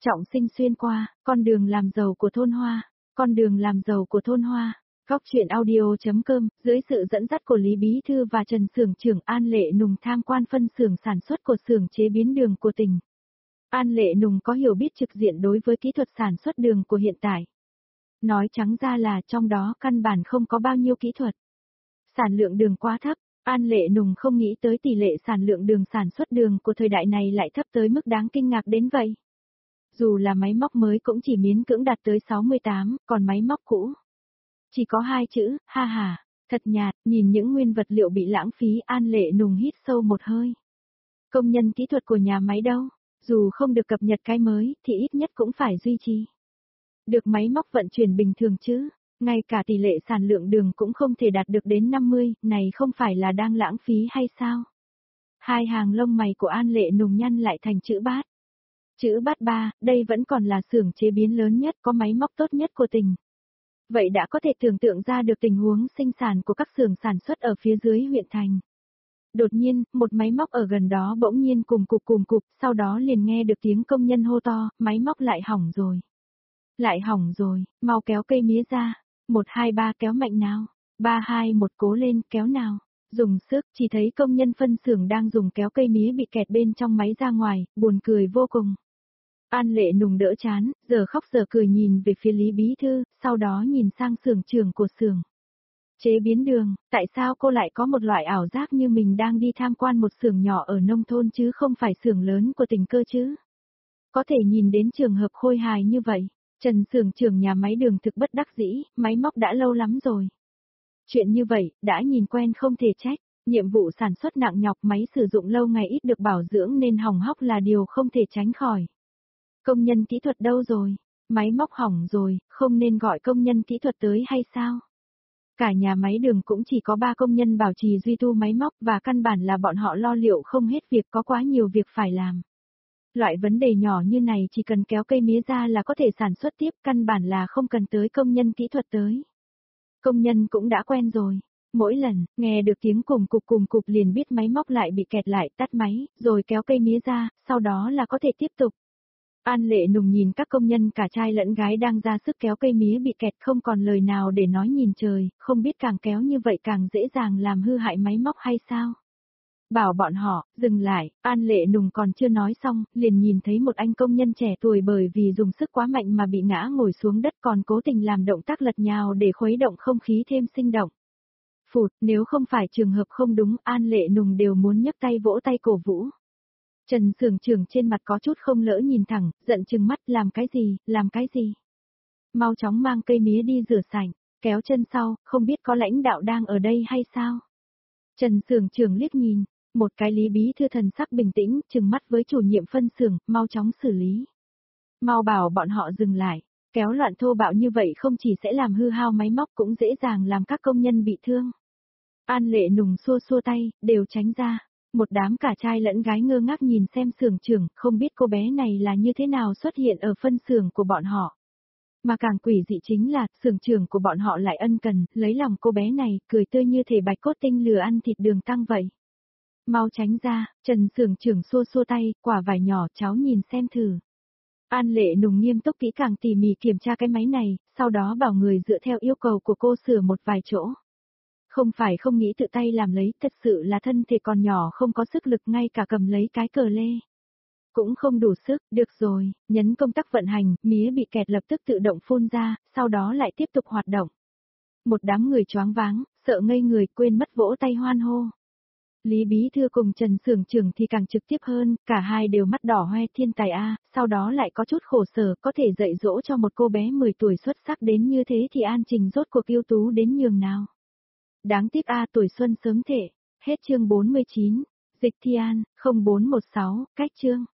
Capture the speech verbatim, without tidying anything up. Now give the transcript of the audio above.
Trọng Sinh xuyên qua, con đường làm giàu của thôn Hoa, con đường làm giàu của thôn Hoa. Góc truyện audio.com, dưới sự dẫn dắt của Lý Bí Thư và Trần Xưởng trưởng An Lệ Nùng tham quan phân xưởng sản xuất của xưởng chế biến đường của tỉnh. An Lệ Nùng có hiểu biết trực diện đối với kỹ thuật sản xuất đường của hiện tại. Nói trắng ra là trong đó căn bản không có bao nhiêu kỹ thuật. Sản lượng đường quá thấp, An Lệ Nùng không nghĩ tới tỷ lệ sản lượng đường sản xuất đường của thời đại này lại thấp tới mức đáng kinh ngạc đến vậy. Dù là máy móc mới cũng chỉ miễn cưỡng đạt tới sáu mươi tám, còn máy móc cũ chỉ có hai chữ, ha ha, thật nhạt, nhìn những nguyên vật liệu bị lãng phí, An Lệ Nùng hít sâu một hơi. Công nhân kỹ thuật của nhà máy đâu, dù không được cập nhật cái mới thì ít nhất cũng phải duy trì được máy móc vận chuyển bình thường chứ, ngay cả tỷ lệ sản lượng đường cũng không thể đạt được đến năm mươi, này không phải là đang lãng phí hay sao? Hai hàng lông mày của An Lệ Nùng nhăn lại thành chữ bát. Chữ bát ba, đây vẫn còn là xưởng chế biến lớn nhất, có máy móc tốt nhất của tỉnh. Vậy đã có thể tưởng tượng ra được tình huống sinh sản của các xưởng sản xuất ở phía dưới huyện thành. Đột nhiên, một máy móc ở gần đó bỗng nhiên cùng cục cùng cục, sau đó liền nghe được tiếng công nhân hô to, máy móc lại hỏng rồi. Lại hỏng rồi, mau kéo cây mía ra. Một hai ba kéo mạnh nào. Ba hai một cố lên, kéo nào. Dùng sức, chỉ thấy công nhân phân xưởng đang dùng kéo cây mía bị kẹt bên trong máy ra ngoài, buồn cười vô cùng. An Lệ Nùng đỡ chán, giờ khóc giờ cười nhìn về phía Lý Bí Thư, sau đó nhìn sang xưởng trưởng của xưởng chế biến đường, tại sao cô lại có một loại ảo giác như mình đang đi tham quan một xưởng nhỏ ở nông thôn chứ không phải xưởng lớn của tỉnh cơ chứ? Có thể nhìn đến trường hợp khôi hài như vậy, Trần xưởng trưởng nhà máy đường thực bất đắc dĩ, máy móc đã lâu lắm rồi. Chuyện như vậy, đã nhìn quen không thể trách, nhiệm vụ sản xuất nặng nhọc, máy sử dụng lâu ngày ít được bảo dưỡng nên hỏng hóc là điều không thể tránh khỏi. Công nhân kỹ thuật đâu rồi? Máy móc hỏng rồi, không nên gọi công nhân kỹ thuật tới hay sao? Cả nhà máy đường cũng chỉ có ba công nhân bảo trì duy tu máy móc và căn bản là bọn họ lo liệu không hết việc, có quá nhiều việc phải làm. Loại vấn đề nhỏ như này chỉ cần kéo cây mía ra là có thể sản xuất tiếp, căn bản là không cần tới công nhân kỹ thuật tới. Công nhân cũng đã quen rồi. Mỗi lần, nghe được tiếng cùng cục cùng cục liền biết máy móc lại bị kẹt lại, tắt máy, rồi kéo cây mía ra, sau đó là có thể tiếp tục. An Lệ Nùng nhìn các công nhân cả trai lẫn gái đang ra sức kéo cây mía bị kẹt, không còn lời nào để nói, nhìn trời, không biết càng kéo như vậy càng dễ dàng làm hư hại máy móc hay sao? Bảo bọn họ, dừng lại, An Lệ Nùng còn chưa nói xong, liền nhìn thấy một anh công nhân trẻ tuổi bởi vì dùng sức quá mạnh mà bị ngã ngồi xuống đất, còn cố tình làm động tác lật nhào để khuấy động không khí thêm sinh động. Phụt, nếu không phải trường hợp không đúng, An Lệ Nùng đều muốn nhấc tay vỗ tay cổ vũ. Trần xưởng trưởng trên mặt có chút không lỡ nhìn thẳng, giận chừng mắt, làm cái gì, làm cái gì? Mau chóng mang cây mía đi rửa sạch, kéo chân sau, không biết có lãnh đạo đang ở đây hay sao? Trần xưởng trưởng liếc nhìn, một cái Lý Bí Thư thần sắc bình tĩnh, trừng mắt với chủ nhiệm phân xưởng, mau chóng xử lý. Mau bảo bọn họ dừng lại, kéo loạn thô bạo như vậy không chỉ sẽ làm hư hao máy móc cũng dễ dàng làm các công nhân bị thương. An Lệ Nùng xua xua tay, đều tránh ra. Một đám cả trai lẫn gái ngơ ngác nhìn xem xưởng trưởng, không biết cô bé này là như thế nào xuất hiện ở phân xưởng của bọn họ. Mà càng quỷ dị chính là, xưởng trưởng của bọn họ lại ân cần, lấy lòng cô bé này, cười tươi như thể bạch cốt tinh lừa ăn thịt đường tăng vậy. Mau tránh ra, Trần xưởng trưởng xua xua tay, quả vải nhỏ, cháu nhìn xem thử. An Lệ Nùng nghiêm túc kỹ càng tỉ mỉ kiểm tra cái máy này, sau đó bảo người dựa theo yêu cầu của cô sửa một vài chỗ. Không phải không nghĩ tự tay làm lấy, thật sự là thân thể còn nhỏ không có sức lực, ngay cả cầm lấy cái cờ lê cũng không đủ sức, được rồi, nhấn công tắc vận hành, mía bị kẹt lập tức tự động phun ra, sau đó lại tiếp tục hoạt động. Một đám người choáng váng, sợ ngây người, quên mất vỗ tay hoan hô. Lý Bí Thư cùng Trần xưởng trưởng thì càng trực tiếp hơn, cả hai đều mắt đỏ hoe, thiên tài a, sau đó lại có chút khổ sở, có thể dạy dỗ cho một cô bé mười tuổi xuất sắc đến như thế thì An Trình rốt cuộc ưu tú đến nhường nào. Đáng tiếc a, tuổi xuân sớm thể. Hết chương bốn mươi chín. Dịch Thi An, không bốn một sáu, cách chương.